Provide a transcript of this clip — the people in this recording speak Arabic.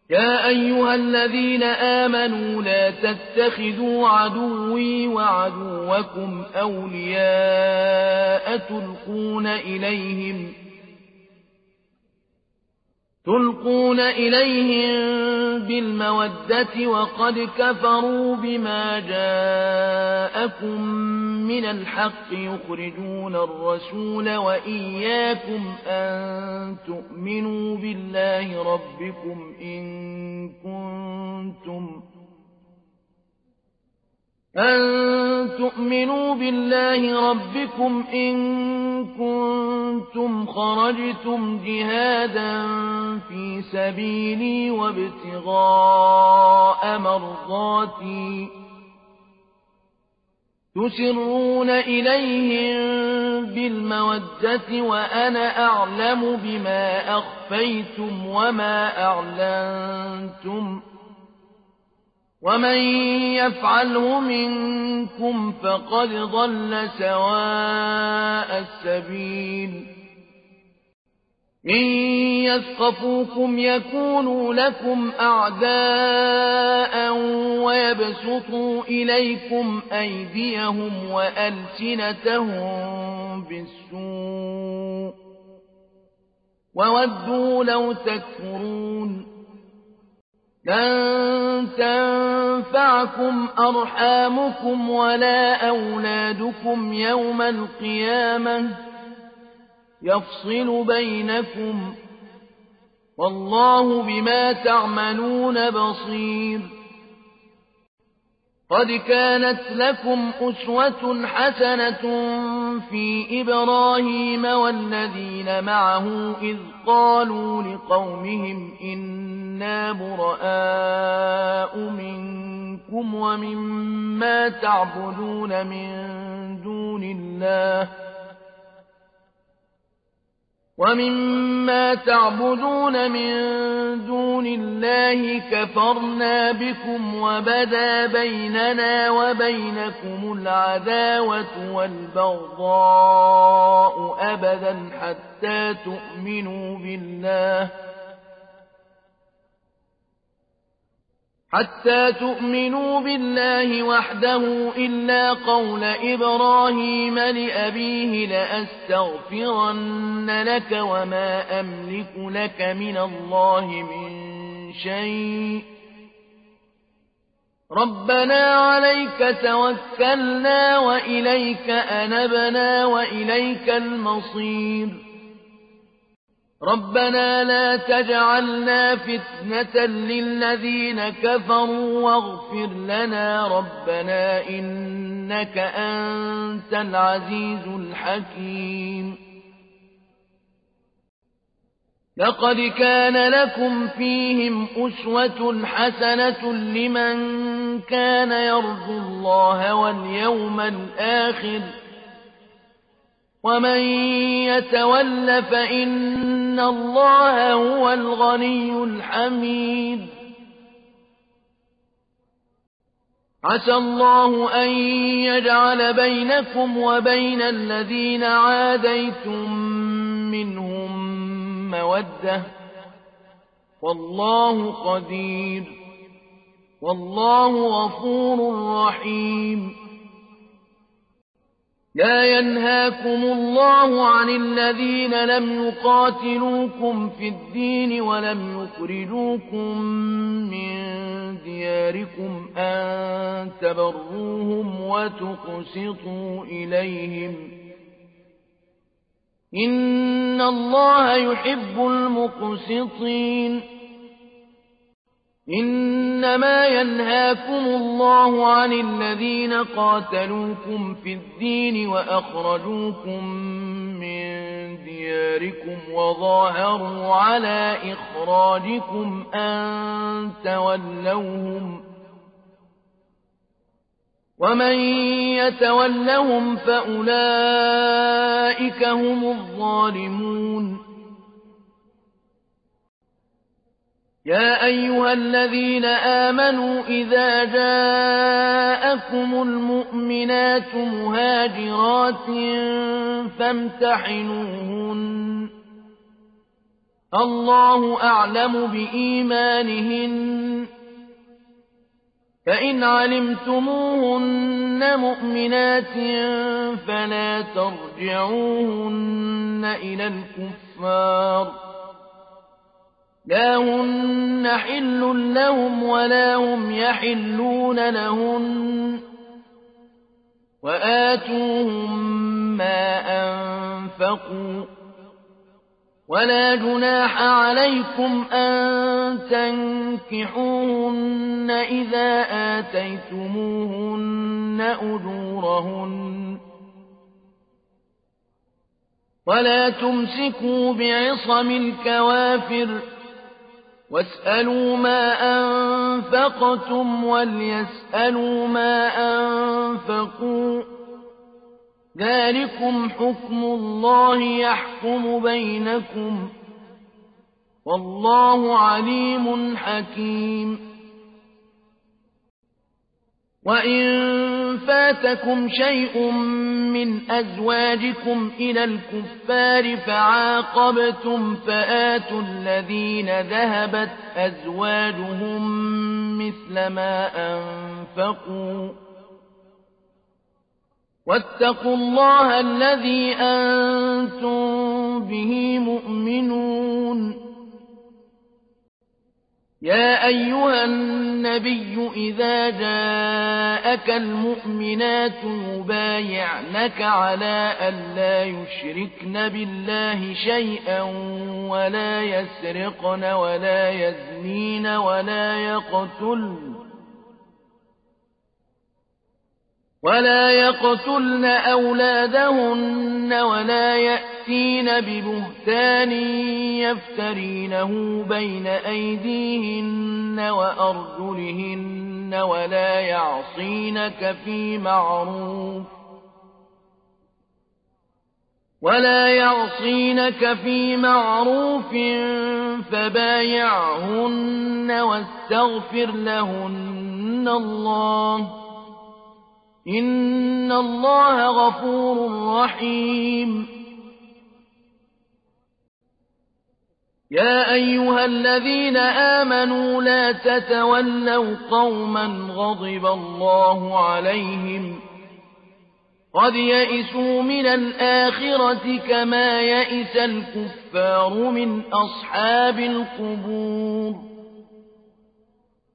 يا أيها الذين آمنوا لا تتخذوا عدوي وعدوكم أولياء تلقون إليهم بالمودة وقد كفروا بما جاءكم من الحق يخرجون الرسول وإياكم أن تؤمنوا بالله ربكم إن كنتم خرجتم جهادا في سبيلي وابتغاء مرضاتي تسرون إليهم بالمودة وأنا أعلم بما أخفيتم وما أعلنتم ومن يفعله منكم فقد ضل سواء السبيل إن يثقفوكم يكونوا لكم أعداء ويبسطوا إليكم أيديهم وألسنتهم بالسوء وودوا لو تكفرون لن تنفعكم أرحامكم ولا أولادكم يوم القيامة يفصل بينكم والله بما تعملون بصير قد كانت لكم أسوة حسنة في إبراهيم والذين معه إذ قالوا لقومهم إنا براء منكم ومما تعبدون من دون الله كفرنا بكم وبدا بيننا وبينكم العداوة والبغضاء أبدا حتى تؤمنوا بالله وحده إلا قول إبراهيم لأبيه لأستغفرن لك وما أملك لك من الله من شيء ربنا عليك توكلنا وإليك أنبنا وإليك المصير ربنا لا تجعلنا فتنة للذين كفروا واغفر لنا ربنا إنك أنت العزيز الحكيم لقد كان لكم فيهم أسوة حسنة لمن كان يرجو الله واليوم الآخر ومن يتول فإن الله هو الغني الحميد عسى الله أن يجعل بينكم وبين الذين عاديتم منهم مودة والله قدير والله غفور رحيم لا ينهاكم الله عن الذين لم يقاتلوكم في الدين ولم يخرجوكم من دياركم أن تبروهم وتقسطوا إليهم إن الله يحب المقسطين إنما ينهاكم الله عن الذين قاتلوكم في الدين وأخرجوكم من دياركم وظاهروا على إخراجكم أن تولوهم ومن يتولهم فأولئك هم الظالمون يا أيها الذين آمنوا إذا جاءكم المؤمنات مهاجرات فامتحنوهن الله أعلم بإيمانهن فإن علمتموهن مؤمنات فلا ترجعوهن إلى الكفار لا هن حل لهم ولا هم يحلون لهن وآتوهم ما أنفقوا ولا جناح عليكم أن تنكحوهن إذا آتيتموهن أجورهن ولا تمسكوا بعصم الكوافر واسألوا ما أنفقتم وليسألوا ما أنفقوا ذلكم حكم الله يحكم بينكم والله عليم حكيم وإن فاتكم شيء من أزواجكم إلى الكفار فعاقبتم فآتوا الذين ذهبت أزواجهم مثل ما أنفقوا واتقوا الله الذي أنتم به مؤمنون يا أيها النبي إذا جاءك المؤمنات يبايعنك على أن لا يشركن بالله شيئا ولا يسرقن ولا يزنين ولا يقتلن أولادهن ولا يأتين ببهتان يفترينه بين أيديهن وأرجلهن ولا يعصينك في معروف فبايعهن واستغفر لهن الله إن الله غفور رحيم يا أيها الذين آمنوا لا تتولوا قوما غضب الله عليهم قد يئسوا من الآخرة كما يئس الكفار من أصحاب القبور